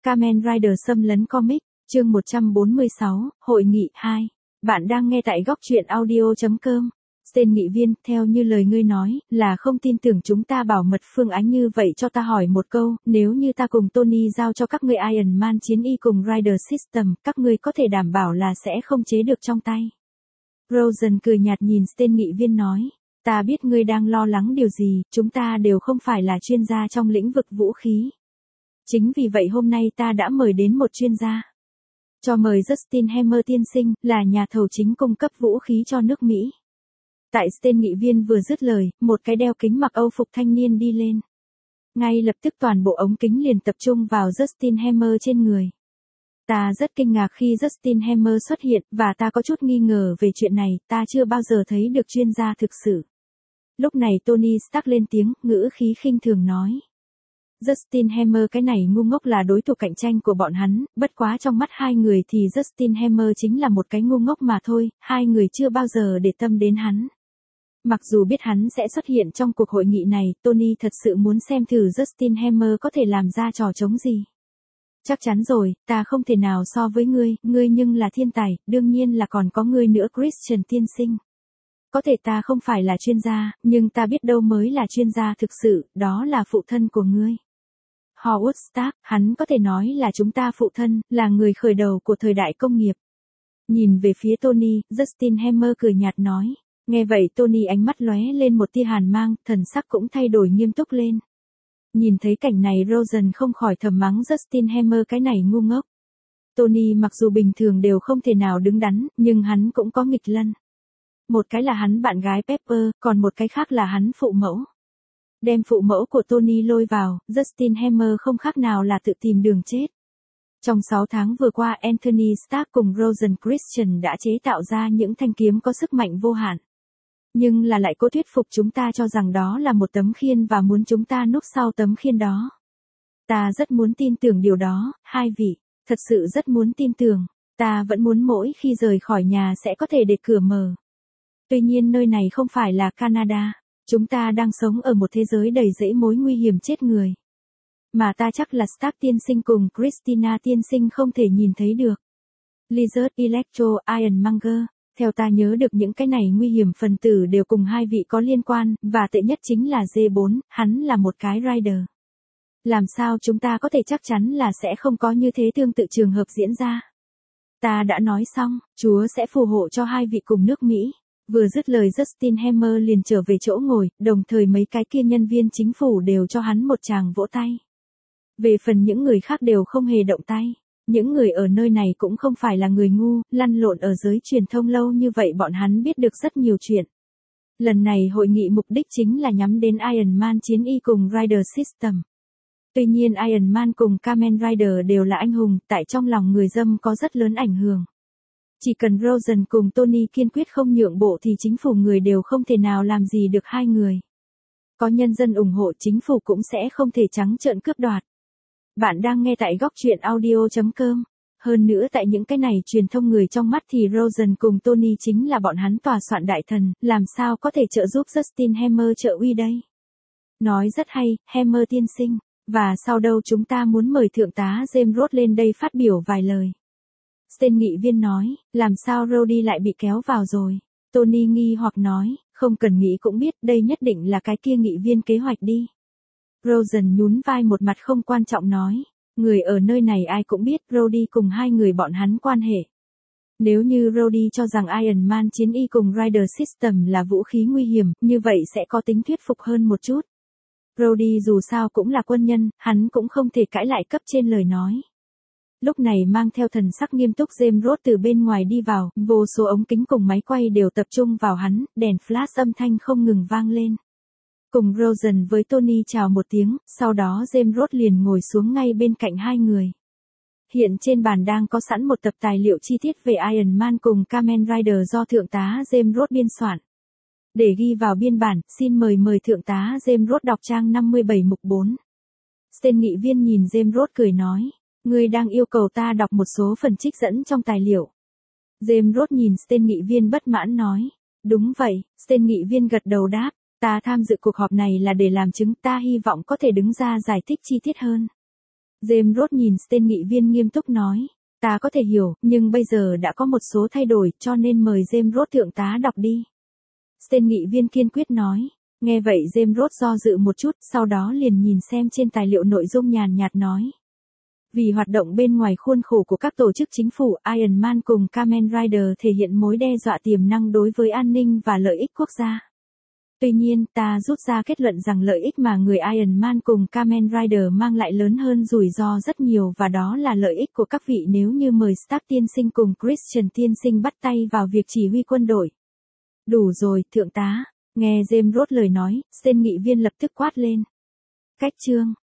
Kamen Rider xâm lấn comic, chương 146, Hội nghị 2. Bạn đang nghe tại góc truyện audio.com. Tên nghị viên, theo như lời ngươi nói, là không tin tưởng chúng ta bảo mật Phương Ánh như vậy cho ta hỏi một câu, nếu như ta cùng Tony giao cho các ngươi Iron Man chiến y cùng Rider System, các ngươi có thể đảm bảo là sẽ không chế được trong tay. Rosen cười nhạt nhìn tên nghị viên nói, ta biết ngươi đang lo lắng điều gì, chúng ta đều không phải là chuyên gia trong lĩnh vực vũ khí. Chính vì vậy hôm nay ta đã mời đến một chuyên gia. Cho mời Justin Hammer tiên sinh, là nhà thầu chính cung cấp vũ khí cho nước Mỹ. Tại tên nghị viên vừa dứt lời, một cái đeo kính mặc Âu phục thanh niên đi lên. Ngay lập tức toàn bộ ống kính liền tập trung vào Justin Hammer trên người. Ta rất kinh ngạc khi Justin Hammer xuất hiện, và ta có chút nghi ngờ về chuyện này, ta chưa bao giờ thấy được chuyên gia thực sự. Lúc này Tony Stark lên tiếng, ngữ khí khinh thường nói. Justin Hammer cái này ngu ngốc là đối thủ cạnh tranh của bọn hắn, bất quá trong mắt hai người thì Justin Hammer chính là một cái ngu ngốc mà thôi, hai người chưa bao giờ để tâm đến hắn. Mặc dù biết hắn sẽ xuất hiện trong cuộc hội nghị này, Tony thật sự muốn xem thử Justin Hammer có thể làm ra trò trống gì. Chắc chắn rồi, ta không thể nào so với ngươi nhưng là thiên tài, đương nhiên là còn có ngươi nữa Christian tiên sinh. Có thể ta không phải là chuyên gia, nhưng ta biết đâu mới là chuyên gia thực sự, đó là phụ thân của ngươi. Howard Stark, hắn có thể nói là chúng ta phụ thân, là người khởi đầu của thời đại công nghiệp. Nhìn về phía Tony, Justin Hammer cười nhạt nói. Nghe vậy Tony ánh mắt lóe lên một tia hàn mang, thần sắc cũng thay đổi nghiêm túc lên. Nhìn thấy cảnh này Rosen không khỏi thầm mắng Justin Hammer cái này ngu ngốc. Tony mặc dù bình thường đều không thể nào đứng đắn, nhưng hắn cũng có nghịch lân. Một cái là hắn bạn gái Pepper, còn một cái khác là hắn phụ mẫu. Đem phụ mẫu của Tony lôi vào, Justin Hammer không khác nào là tự tìm đường chết. Trong 6 tháng vừa qua Anthony Stark cùng Rosen Christian đã chế tạo ra những thanh kiếm có sức mạnh vô hạn. Nhưng là lại cố thuyết phục chúng ta cho rằng đó là một tấm khiên và muốn chúng ta núp sau tấm khiên đó. Ta rất muốn tin tưởng điều đó, hai vị, thật sự rất muốn tin tưởng, ta vẫn muốn mỗi khi rời khỏi nhà sẽ có thể để cửa mở. Tuy nhiên nơi này không phải là Canada, chúng ta đang sống ở một thế giới đầy rẫy mối nguy hiểm chết người. Mà ta chắc là Stark tiên sinh cùng Christina tiên sinh không thể nhìn thấy được. Lizard Electro Ironmonger, theo ta nhớ được những cái này nguy hiểm phần tử đều cùng hai vị có liên quan, và tệ nhất chính là J4, hắn là một cái Rider. Làm sao chúng ta có thể chắc chắn là sẽ không có như thế tương tự trường hợp diễn ra. Ta đã nói xong, Chúa sẽ phù hộ cho hai vị cùng nước Mỹ. Vừa dứt lời Justin Hammer liền trở về chỗ ngồi, đồng thời mấy cái kia nhân viên chính phủ đều cho hắn một tràng vỗ tay. Về phần những người khác đều không hề động tay. Những người ở nơi này cũng không phải là người ngu, lăn lộn ở giới truyền thông lâu như vậy bọn hắn biết được rất nhiều chuyện. Lần này hội nghị mục đích chính là nhắm đến Iron Man chiến y cùng Rider System. Tuy nhiên Iron Man cùng Kamen Rider đều là anh hùng, tại trong lòng người dân có rất lớn ảnh hưởng. Chỉ cần Rosen cùng Tony kiên quyết không nhượng bộ thì chính phủ người đều không thể nào làm gì được hai người. Có nhân dân ủng hộ chính phủ cũng sẽ không thể trắng trợn cướp đoạt. Bạn đang nghe tại góc truyện audio.com. Hơn nữa tại những cái này truyền thông người trong mắt thì Rosen cùng Tony chính là bọn hắn tòa soạn đại thần, làm sao có thể trợ giúp Justin Hammer trợ uy đây. Nói rất hay, Hammer tiên sinh, và sau đâu chúng ta muốn mời thượng tá James Roth lên đây phát biểu vài lời. Tên nghị viên nói, làm sao Rhodey lại bị kéo vào rồi. Tony nghi hoặc nói, không cần nghĩ cũng biết đây nhất định là cái kia nghị viên kế hoạch đi. Rosen nhún vai một mặt không quan trọng nói, người ở nơi này ai cũng biết Rhodey cùng hai người bọn hắn quan hệ. Nếu như Rhodey cho rằng Iron Man chiến y cùng Rider System là vũ khí nguy hiểm, như vậy sẽ có tính thuyết phục hơn một chút. Rhodey dù sao cũng là quân nhân, hắn cũng không thể cãi lại cấp trên lời nói. Lúc này mang theo thần sắc nghiêm túc James Roth từ bên ngoài đi vào, vô số ống kính cùng máy quay đều tập trung vào hắn, đèn flash âm thanh không ngừng vang lên. Cùng Rosen với Tony chào một tiếng, sau đó James Roth liền ngồi xuống ngay bên cạnh hai người. Hiện trên bàn đang có sẵn một tập tài liệu chi tiết về Iron Man cùng Kamen Rider do thượng tá James Roth biên soạn. Để ghi vào biên bản, xin mời thượng tá James Roth đọc trang 57 mục 4. Tên nghị viên nhìn James Roth cười nói, ngươi đang yêu cầu ta đọc một số phần trích dẫn trong tài liệu. James Roth nhìn tên nghị viên bất mãn nói, đúng vậy, tên nghị viên gật đầu đáp. Ta tham dự cuộc họp này là để làm chứng, ta hy vọng có thể đứng ra giải thích chi tiết hơn. James Roth nhìn tên nghị viên nghiêm túc nói. Ta có thể hiểu, nhưng bây giờ đã có một số thay đổi, cho nên mời James Roth thượng tá đọc đi. Tên nghị viên kiên quyết nói. Nghe vậy James Roth do dự một chút, sau đó liền nhìn xem trên tài liệu nội dung nhàn nhạt nói. Vì hoạt động bên ngoài khuôn khổ của các tổ chức chính phủ, Iron Man cùng Kamen Rider thể hiện mối đe dọa tiềm năng đối với an ninh và lợi ích quốc gia. Tuy nhiên, ta rút ra kết luận rằng lợi ích mà người Iron Man cùng Kamen Rider mang lại lớn hơn rủi ro rất nhiều, và đó là lợi ích của các vị nếu như mời Stark tiên sinh cùng Christian tiên sinh bắt tay vào việc chỉ huy quân đội. Đủ rồi, thượng tá. Nghe James Roth lời nói, tên nghị viên lập tức quát lên. Cách chương.